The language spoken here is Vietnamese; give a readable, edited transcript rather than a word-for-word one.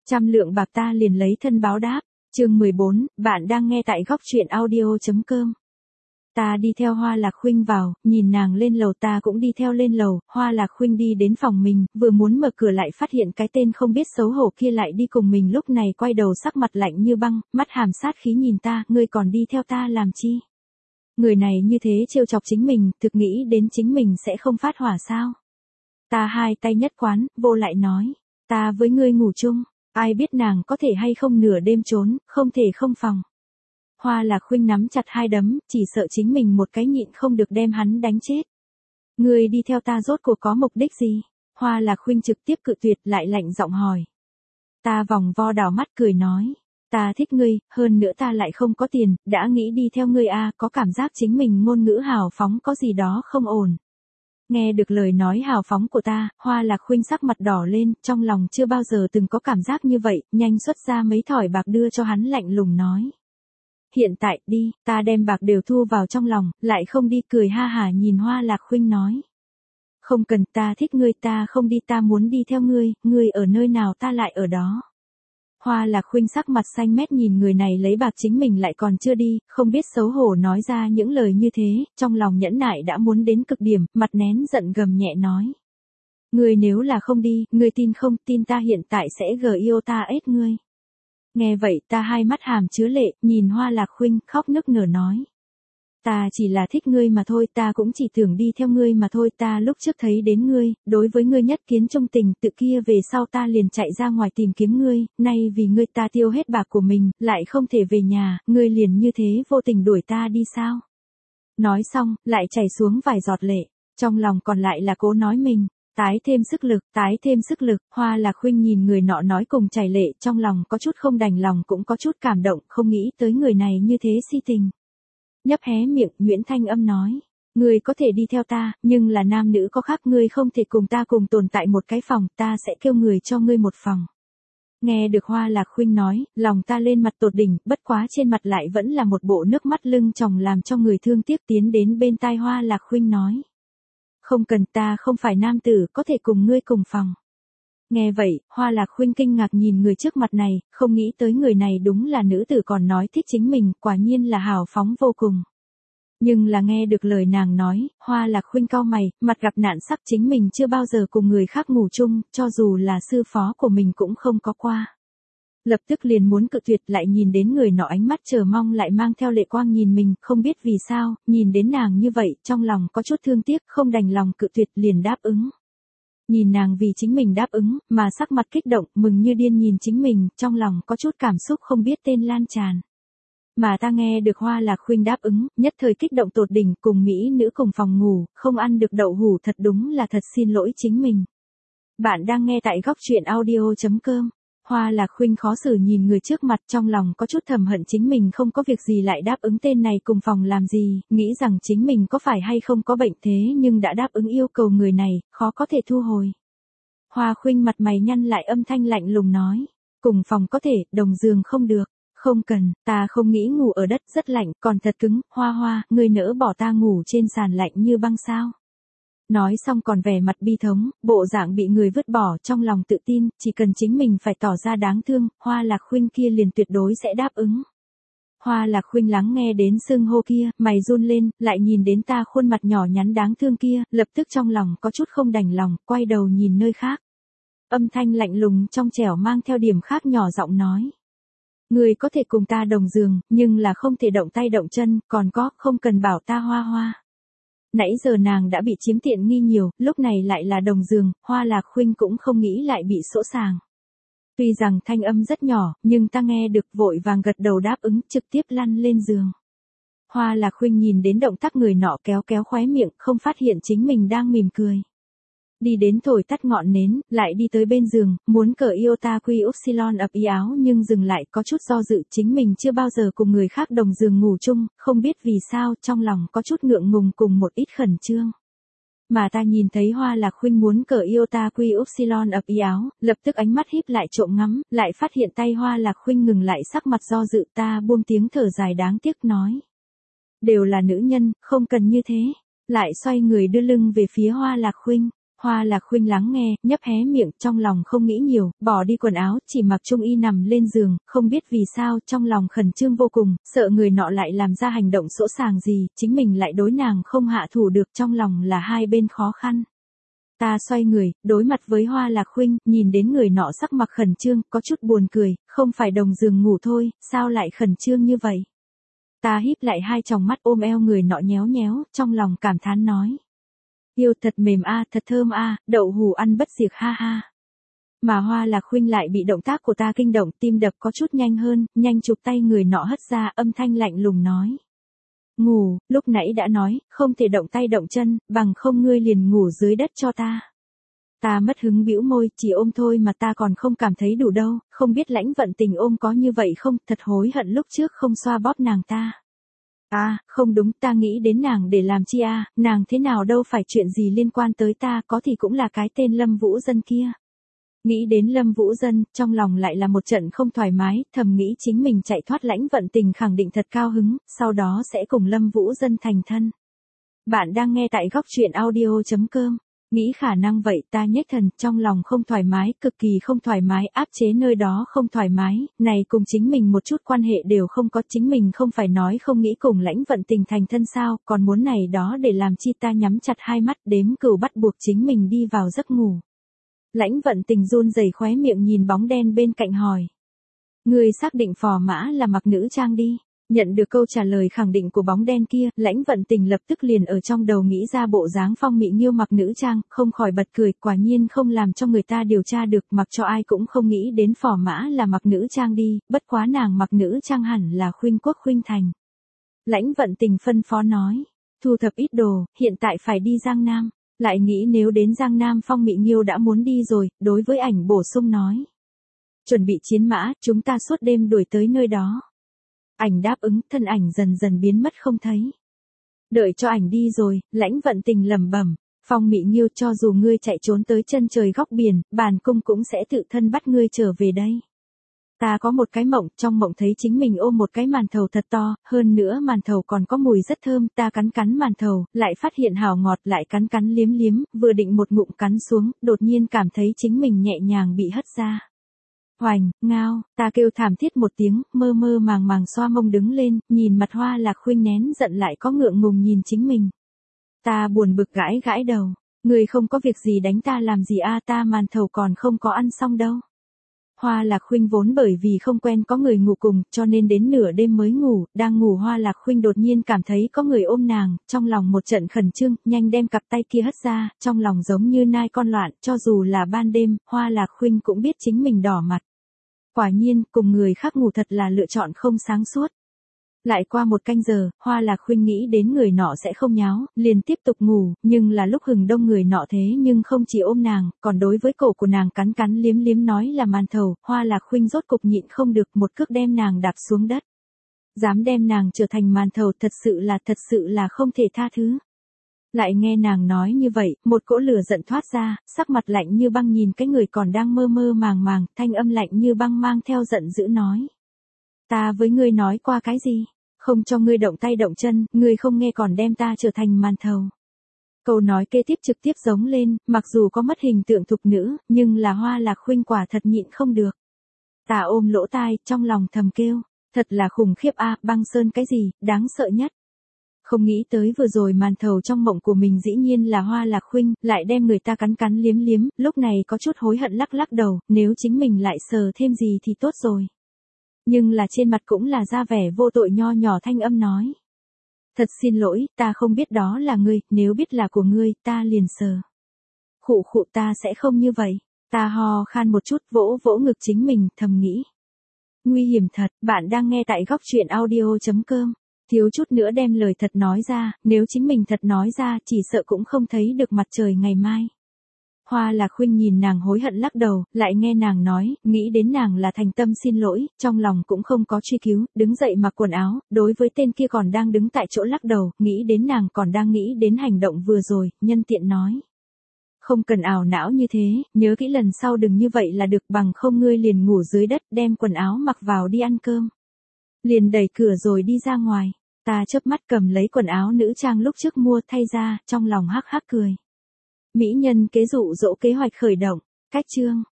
100 lượng bạc ta liền lấy thân báo đáp. Chương 14, bạn đang nghe tại góc truyện audio.com. Ta đi theo Hoa Lạc Khuynh vào, nhìn nàng lên lầu ta cũng đi theo lên lầu, Hoa Lạc Khuynh đi đến phòng mình, vừa muốn mở cửa lại phát hiện cái tên không biết xấu hổ kia lại đi cùng mình, lúc này quay đầu sắc mặt lạnh như băng, mắt hàm sát khí nhìn ta, ngươi còn đi theo ta làm chi? Người này như thế trêu chọc chính mình, thực nghĩ đến chính mình sẽ không phát hỏa sao? Ta hai tay nhất quán, vô lại nói, ta với ngươi ngủ chung, ai biết nàng có thể hay không nửa đêm trốn, không thể không phòng. Hoa Lạc Khuynh nắm chặt hai đấm, chỉ sợ chính mình một cái nhịn không được đem hắn đánh chết. Ngươi đi theo ta rốt cuộc có mục đích gì? Hoa Lạc Khuynh trực tiếp cự tuyệt, lại lạnh giọng hỏi. Ta vòng vo đảo mắt cười nói, ta thích ngươi, hơn nữa ta lại không có tiền, đã nghĩ đi theo ngươi à, có cảm giác chính mình ngôn ngữ hào phóng có gì đó không ổn. Nghe được lời nói hào phóng của ta, Hoa Lạc Khuynh sắc mặt đỏ lên, trong lòng chưa bao giờ từng có cảm giác như vậy, nhanh xuất ra mấy thỏi bạc đưa cho hắn, lạnh lùng nói. Hiện tại, đi, ta đem bạc đều thu vào trong lòng, lại không đi, cười ha hả nhìn Hoa Lạc Khuynh nói. Không cần, ta thích ngươi, ta không đi, ta muốn đi theo ngươi, ngươi ở nơi nào ta lại ở đó. Hoa Lạc Khuynh sắc mặt xanh mét nhìn người này lấy bạc chính mình lại còn chưa đi, không biết xấu hổ nói ra những lời như thế, trong lòng nhẫn nại đã muốn đến cực điểm, mặt nén giận gầm nhẹ nói. Ngươi nếu là không đi, ngươi tin không, tin ta hiện tại sẽ yêu ta ết ngươi. Nghe vậy ta hai mắt hàm chứa lệ, nhìn Hoa Lạc Khuynh khóc nức nở nói. Ta chỉ là thích ngươi mà thôi, ta cũng chỉ tưởng đi theo ngươi mà thôi, ta lúc trước thấy đến ngươi, đối với ngươi nhất kiến trung tình, tự kia về sau ta liền chạy ra ngoài tìm kiếm ngươi, nay vì ngươi ta tiêu hết bạc của mình, lại không thể về nhà, ngươi liền như thế vô tình đuổi ta đi sao? Nói xong, lại chảy xuống vài giọt lệ, trong lòng còn lại là cố nói mình. Tái thêm sức lực, Hoa Lạc Khuynh nhìn người nọ nói cùng chảy lệ, trong lòng có chút không đành lòng cũng có chút cảm động, không nghĩ tới người này như thế si tình. Nhấp hé miệng, nhuyễn thanh âm nói, ngươi có thể đi theo ta, nhưng là nam nữ có khác, ngươi không thể cùng ta cùng tồn tại một cái phòng, ta sẽ kêu người cho ngươi một phòng. Nghe được Hoa Lạc Khuynh nói, lòng ta lên mặt tột đỉnh, bất quá trên mặt lại vẫn là một bộ nước mắt lưng tròng làm cho người thương tiếc, tiến đến bên tai Hoa Lạc Khuynh nói. Không cần, ta không phải nam tử, có thể cùng ngươi cùng phòng. Nghe vậy, Hoa Lạc Khuynh kinh ngạc nhìn người trước mặt này, không nghĩ tới người này đúng là nữ tử còn nói thích chính mình, quả nhiên là hào phóng vô cùng. Nhưng là nghe được lời nàng nói, Hoa Lạc Khuynh cau mày, mặt gặp nạn sắp, chính mình chưa bao giờ cùng người khác ngủ chung, cho dù là sư phó của mình cũng không có qua. Lập tức liền muốn cự tuyệt, lại nhìn đến người nọ ánh mắt chờ mong lại mang theo lệ quang nhìn mình, không biết vì sao, nhìn đến nàng như vậy, trong lòng có chút thương tiếc, không đành lòng cự tuyệt, liền đáp ứng. Nhìn nàng vì chính mình đáp ứng, mà sắc mặt kích động, mừng như điên nhìn chính mình, trong lòng có chút cảm xúc không biết tên lan tràn. Mà ta nghe được Hoa Lạc Khuynh đáp ứng, nhất thời kích động tột đỉnh, cùng mỹ nữ cùng phòng ngủ, không ăn được đậu hủ, thật đúng là thật xin lỗi chính mình. Bạn đang nghe tại góc truyện audio.com. Hoa Lạc Khuynh khó xử nhìn người trước mặt, trong lòng có chút thầm hận chính mình không có việc gì lại đáp ứng tên này cùng phòng làm gì, nghĩ rằng chính mình có phải hay không có bệnh thế nhưng đã đáp ứng yêu cầu người này, khó có thể thu hồi. Hoa Khuynh mặt mày nhăn lại, âm thanh lạnh lùng nói, cùng phòng có thể, đồng giường không được. Không cần, ta không nghĩ ngủ ở đất rất lạnh, còn thật cứng, Hoa, ngươi nỡ bỏ ta ngủ trên sàn lạnh như băng sao? Nói xong còn vẻ mặt bi thống, bộ dạng bị người vứt bỏ, trong lòng tự tin, chỉ cần chính mình phải tỏ ra đáng thương, Hoa Lạc Khuynh kia liền tuyệt đối sẽ đáp ứng. Hoa Lạc Khuynh lắng nghe đến xưng hô kia, mày run lên, lại nhìn đến ta khuôn mặt nhỏ nhắn đáng thương kia, lập tức trong lòng có chút không đành lòng, quay đầu nhìn nơi khác. Âm thanh lạnh lùng trong trẻo mang theo điểm khác nhỏ giọng nói. Người có thể cùng ta đồng giường, nhưng là không thể động tay động chân, còn có, không cần bảo ta Hoa. Nãy giờ nàng đã bị chiếm tiện nghi nhiều, lúc này lại là đồng giường, Hoa Lạc Khuynh cũng không nghĩ lại bị sỗ sàng. Tuy rằng thanh âm rất nhỏ, nhưng ta nghe được, vội vàng gật đầu đáp ứng, trực tiếp lăn lên giường. Hoa Lạc Khuynh nhìn đến động tác người nọ kéo khóe miệng, không phát hiện chính mình đang mỉm cười. Đi đến thổi tắt ngọn nến, lại đi tới bên giường, muốn cởi iota quy upsilon ập y áo nhưng dừng lại, có chút do dự, chính mình chưa bao giờ cùng người khác đồng giường ngủ chung, không biết vì sao, trong lòng có chút ngượng ngùng cùng một ít khẩn trương. Mà ta nhìn thấy Hoa Lạc Khuynh muốn cởi iota quy upsilon ập y áo, lập tức ánh mắt híp lại trộm ngắm, lại phát hiện tay Hoa Lạc Khuynh ngừng lại, sắc mặt do dự, ta buông tiếng thở dài đáng tiếc nói. Đều là nữ nhân, không cần như thế, lại xoay người đưa lưng về phía Hoa Lạc Khuynh. Hoa Lạc Khuynh lắng nghe, nhấp hé miệng, trong lòng không nghĩ nhiều, bỏ đi quần áo, chỉ mặc trung y nằm lên giường, không biết vì sao, trong lòng khẩn trương vô cùng, sợ người nọ lại làm ra hành động sỗ sàng gì, chính mình lại đối nàng không hạ thủ được, trong lòng là hai bên khó khăn. Ta xoay người, đối mặt với Hoa Lạc Khuynh, nhìn đến người nọ sắc mặt khẩn trương, có chút buồn cười, không phải đồng giường ngủ thôi, sao lại khẩn trương như vậy? Ta híp lại hai tròng mắt ôm eo người nọ nhéo nhéo, trong lòng cảm thán nói. Yêu thật mềm a, thật thơm a, đậu hù ăn bất diệt ha ha. Mà Hoa Lạc Khuynh lại bị động tác của ta kinh động, tim đập có chút nhanh hơn, nhanh chụp tay người nọ hất ra, âm thanh lạnh lùng nói. Ngủ, lúc nãy đã nói, không thể động tay động chân, bằng không ngươi liền ngủ dưới đất cho ta. Ta mất hứng bĩu môi, chỉ ôm thôi mà ta còn không cảm thấy đủ đâu, không biết Lãnh Vận Tình ôm có như vậy không, thật hối hận lúc trước không xoa bóp nàng ta. À, không đúng, ta nghĩ đến nàng để làm chi à, nàng thế nào đâu phải chuyện gì liên quan tới ta, có thì cũng là cái tên Lâm Vũ Dân kia. Nghĩ đến Lâm Vũ Dân, trong lòng lại là một trận không thoải mái, thầm nghĩ chính mình chạy thoát Lãnh Vận Tình khẳng định thật cao hứng, sau đó sẽ cùng Lâm Vũ Dân thành thân. Bạn đang nghe tại góc truyện audio.com. Nghĩ khả năng vậy ta nhếch thần, trong lòng không thoải mái, cực kỳ không thoải mái, áp chế nơi đó không thoải mái, này cùng chính mình một chút quan hệ đều không có, chính mình không phải nói không nghĩ cùng Lãnh Vận Tình thành thân sao, còn muốn này đó để làm chi, ta nhắm chặt hai mắt đếm cừu bắt buộc chính mình đi vào giấc ngủ. Lãnh Vận Tình run rẩy khóe miệng nhìn bóng đen bên cạnh hỏi. Ngươi xác định phò mã là mặc nữ trang đi. Nhận được câu trả lời khẳng định của bóng đen kia, Lãnh Vận Tình lập tức liền ở trong đầu nghĩ ra bộ dáng Phong Mị Nghiêu mặc nữ trang, không khỏi bật cười, quả nhiên không làm cho người ta điều tra được, mặc cho ai cũng không nghĩ đến phò mã là mặc nữ trang đi, bất quá nàng mặc nữ trang hẳn là Khuynh Quốc Khuynh Thành. Lãnh Vận Tình phân phó nói, thu thập ít đồ, hiện tại phải đi Giang Nam, lại nghĩ nếu đến Giang Nam Phong Mị Nghiêu đã muốn đi rồi, đối với ảnh bổ sung nói. Chuẩn bị chiến mã, chúng ta suốt đêm đuổi tới nơi đó. Ảnh đáp ứng, thân ảnh dần dần biến mất không thấy. Đợi cho ảnh đi rồi, Lãnh Vận Tình lẩm bẩm, Phong Mị Nghiêu cho dù ngươi chạy trốn tới chân trời góc biển, bản cung cũng sẽ tự thân bắt ngươi trở về đây. Ta có một cái mộng, trong mộng thấy chính mình ôm một cái màn thầu thật to, hơn nữa màn thầu còn có mùi rất thơm, ta cắn cắn màn thầu, lại phát hiện hào ngọt, lại cắn cắn liếm liếm, vừa định một ngụm cắn xuống, đột nhiên cảm thấy chính mình nhẹ nhàng bị hất ra. Hoành, ngao, ta kêu thảm thiết một tiếng, mơ mơ màng màng xoa mông đứng lên, nhìn mặt Hoa Lạc Khuynh nén giận lại có ngượng ngùng nhìn chính mình. Ta buồn bực gãi gãi đầu, người không có việc gì đánh ta làm gì a, ta màn thầu còn không có ăn xong đâu. Hoa Lạc Khuynh vốn bởi vì không quen có người ngủ cùng, cho nên đến nửa đêm mới ngủ, đang ngủ Hoa Lạc Khuynh đột nhiên cảm thấy có người ôm nàng, trong lòng một trận khẩn trương, nhanh đem cặp tay kia hất ra, trong lòng giống như nai con loạn, cho dù là ban đêm, Hoa Lạc Khuynh cũng biết chính mình đỏ mặt. Quả nhiên, cùng người khác ngủ thật là lựa chọn không sáng suốt. Lại qua một canh giờ, Hoa Lạc Khuynh nghĩ đến người nọ sẽ không nháo, liền tiếp tục ngủ, nhưng là lúc hừng đông người nọ thế nhưng không chỉ ôm nàng, còn đối với cổ của nàng cắn cắn liếm liếm nói là màn thầu, Hoa Lạc Khuynh rốt cục nhịn không được một cước đem nàng đạp xuống đất. Dám đem nàng trở thành màn thầu thật sự là không thể tha thứ. Lại nghe nàng nói như vậy, một cỗ lửa giận thoát ra, sắc mặt lạnh như băng nhìn cái người còn đang mơ mơ màng màng, thanh âm lạnh như băng mang theo giận dữ nói. Ta với ngươi nói qua cái gì? Không cho ngươi động tay động chân, ngươi không nghe còn đem ta trở thành màn thầu. Câu nói kế tiếp trực tiếp giống lên, mặc dù có mất hình tượng thục nữ, nhưng là Hoa Lạc Khuynh quả thật nhịn không được. Ta ôm lỗ tai, trong lòng thầm kêu, thật là khủng khiếp a, băng sơn cái gì, đáng sợ nhất. Không nghĩ tới vừa rồi màn thầu trong mộng của mình dĩ nhiên là Hoa Lạc Khuynh, lại đem người ta cắn cắn liếm liếm, lúc này có chút hối hận lắc lắc đầu, nếu chính mình lại sờ thêm gì thì tốt rồi. Nhưng là trên mặt cũng là ra vẻ vô tội nho nhỏ thanh âm nói. Thật xin lỗi, ta không biết đó là ngươi, nếu biết là của ngươi, ta liền sờ. Khụ khụ, ta sẽ không như vậy. Ta ho khan một chút, vỗ vỗ ngực chính mình, thầm nghĩ. Nguy hiểm thật, bạn đang nghe tại góc truyện audio.com. Thiếu chút nữa đem lời thật nói ra, nếu chính mình thật nói ra, chỉ sợ cũng không thấy được mặt trời ngày mai. Hoa Lạc Khuynh nhìn nàng hối hận lắc đầu, lại nghe nàng nói, nghĩ đến nàng là thành tâm xin lỗi, trong lòng cũng không có truy cứu, đứng dậy mặc quần áo, đối với tên kia còn đang đứng tại chỗ lắc đầu, nghĩ đến nàng còn đang nghĩ đến hành động vừa rồi, nhân tiện nói. Không cần ảo não như thế, nhớ kỹ lần sau đừng như vậy là được, bằng không ngươi liền ngủ dưới đất, đem quần áo mặc vào đi ăn cơm. Liền đẩy cửa rồi đi ra ngoài, ta chớp mắt cầm lấy quần áo nữ trang lúc trước mua thay ra, trong lòng hắc hắc cười. Mỹ nhân kế dụ dỗ kế hoạch khởi động. Cách chương